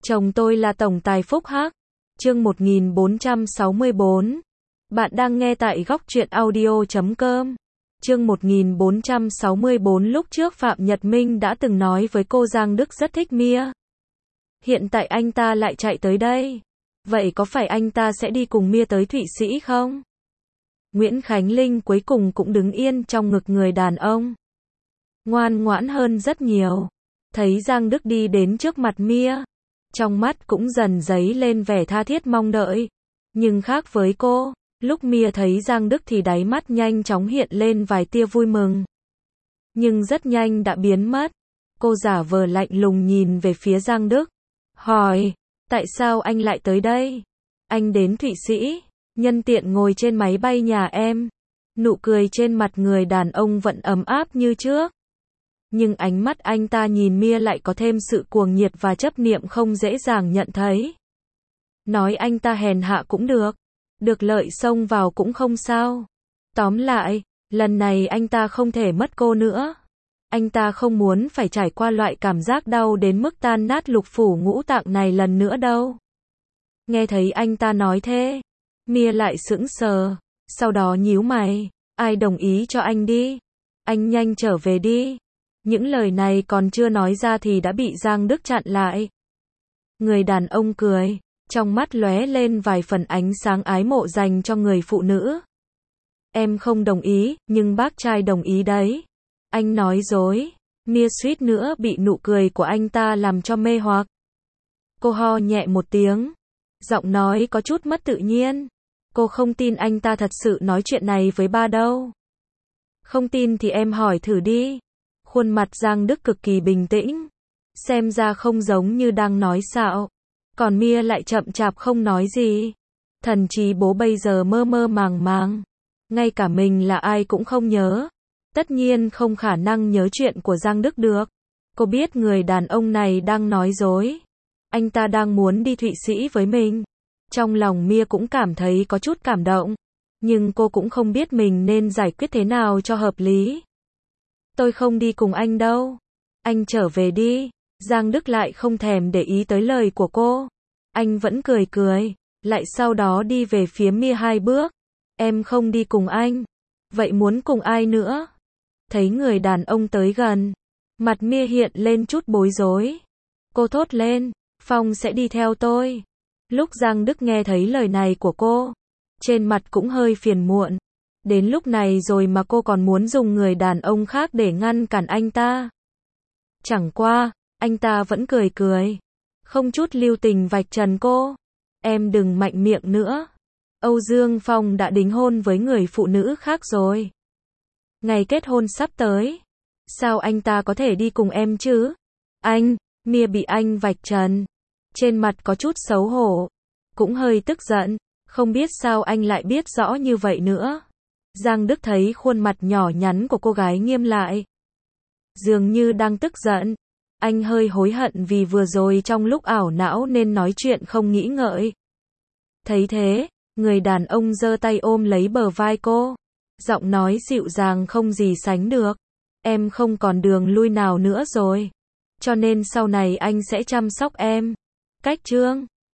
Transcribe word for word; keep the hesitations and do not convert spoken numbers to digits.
Chồng tôi là tổng tài Phúc Hắc. Chương một nghìn bốn trăm sáu mươi bốn. Bạn đang nghe tại góc truyện audio chấm com. Chương một nghìn bốn trăm sáu mươi bốn. Lúc trước Phạm Nhật Minh đã từng nói với cô Giang Đức rất thích Mia. Hiện tại anh ta lại chạy tới đây. Vậy có phải anh ta sẽ đi cùng Mia tới Thụy Sĩ không? Nguyễn Khánh Linh cuối cùng cũng đứng yên trong ngực người đàn ông. Ngoan ngoãn hơn rất nhiều. Thấy Giang Đức đi đến trước mặt Mia, trong mắt cũng dần dấy lên vẻ tha thiết mong đợi. Nhưng khác với cô, lúc Mia thấy Giang Đức thì đáy mắt nhanh chóng hiện lên vài tia vui mừng. Nhưng rất nhanh đã biến mất. Cô giả vờ lạnh lùng nhìn về phía Giang Đức, hỏi, tại sao anh lại tới đây? Anh đến Thụy Sĩ, nhân tiện ngồi trên máy bay nhà em. Nụ cười trên mặt người đàn ông vẫn ấm áp như trước. Nhưng ánh mắt anh ta nhìn Mia lại có thêm sự cuồng nhiệt và chấp niệm không dễ dàng nhận thấy. Nói anh ta hèn hạ cũng được, được lợi xông vào cũng không sao. Tóm lại, lần này anh ta không thể mất cô nữa. Anh ta không muốn phải trải qua loại cảm giác đau đến mức tan nát lục phủ ngũ tạng này lần nữa đâu. Nghe thấy anh ta nói thế, Mia lại sững sờ, sau đó nhíu mày, ai đồng ý cho anh đi? Anh nhanh trở về đi. Những lời này còn chưa nói ra thì đã bị Giang Đức chặn lại. Người đàn ông cười, trong mắt lóe lên vài phần ánh sáng ái mộ dành cho người phụ nữ. Em không đồng ý, nhưng bác trai đồng ý đấy. Anh nói dối. Mia suýt nữa bị nụ cười của anh ta làm cho mê hoặc. Cô ho nhẹ một tiếng, giọng nói có chút mất tự nhiên. Cô không tin anh ta thật sự nói chuyện này với ba đâu. Không tin thì em hỏi thử đi. Khuôn mặt Giang Đức cực kỳ bình tĩnh, xem ra không giống như đang nói xạo. Còn Mia lại chậm chạp không nói gì. Thần trí bố bây giờ mơ mơ màng màng, ngay cả mình là ai cũng không nhớ. Tất nhiên không khả năng nhớ chuyện của Giang Đức được. Cô biết người đàn ông này đang nói dối. Anh ta đang muốn đi Thụy Sĩ với mình. Trong lòng Mia cũng cảm thấy có chút cảm động, nhưng cô cũng không biết mình nên giải quyết thế nào cho hợp lý. Tôi không đi cùng anh đâu. Anh trở về đi. Giang Đức lại không thèm để ý tới lời của cô. Anh vẫn cười cười, lại sau đó đi về phía Mia hai bước. Em không đi cùng anh. Vậy muốn cùng ai nữa? Thấy người đàn ông tới gần, mặt Mia hiện lên chút bối rối. Cô thốt lên, Phong sẽ đi theo tôi. Lúc Giang Đức nghe thấy lời này của cô, trên mặt cũng hơi phiền muộn. Đến lúc này rồi mà cô còn muốn dùng người đàn ông khác để ngăn cản anh ta. Chẳng qua, anh ta vẫn cười cười, không chút lưu tình vạch trần cô. Em đừng mạnh miệng nữa. Âu Dương Phong đã đính hôn với người phụ nữ khác rồi. Ngày kết hôn sắp tới. Sao anh ta có thể đi cùng em chứ? Anh, Mia bị anh vạch trần. Trên mặt có chút xấu hổ, cũng hơi tức giận. Không biết sao anh lại biết rõ như vậy nữa. Giang Đức thấy khuôn mặt nhỏ nhắn của cô gái nghiêm lại, dường như đang tức giận. Anh hơi hối hận vì vừa rồi trong lúc ảo não nên nói chuyện không nghĩ ngợi. Thấy thế, người đàn ông giơ tay ôm lấy bờ vai cô, giọng nói dịu dàng không gì sánh được. Em không còn đường lui nào nữa rồi, cho nên sau này anh sẽ chăm sóc em. Cách chương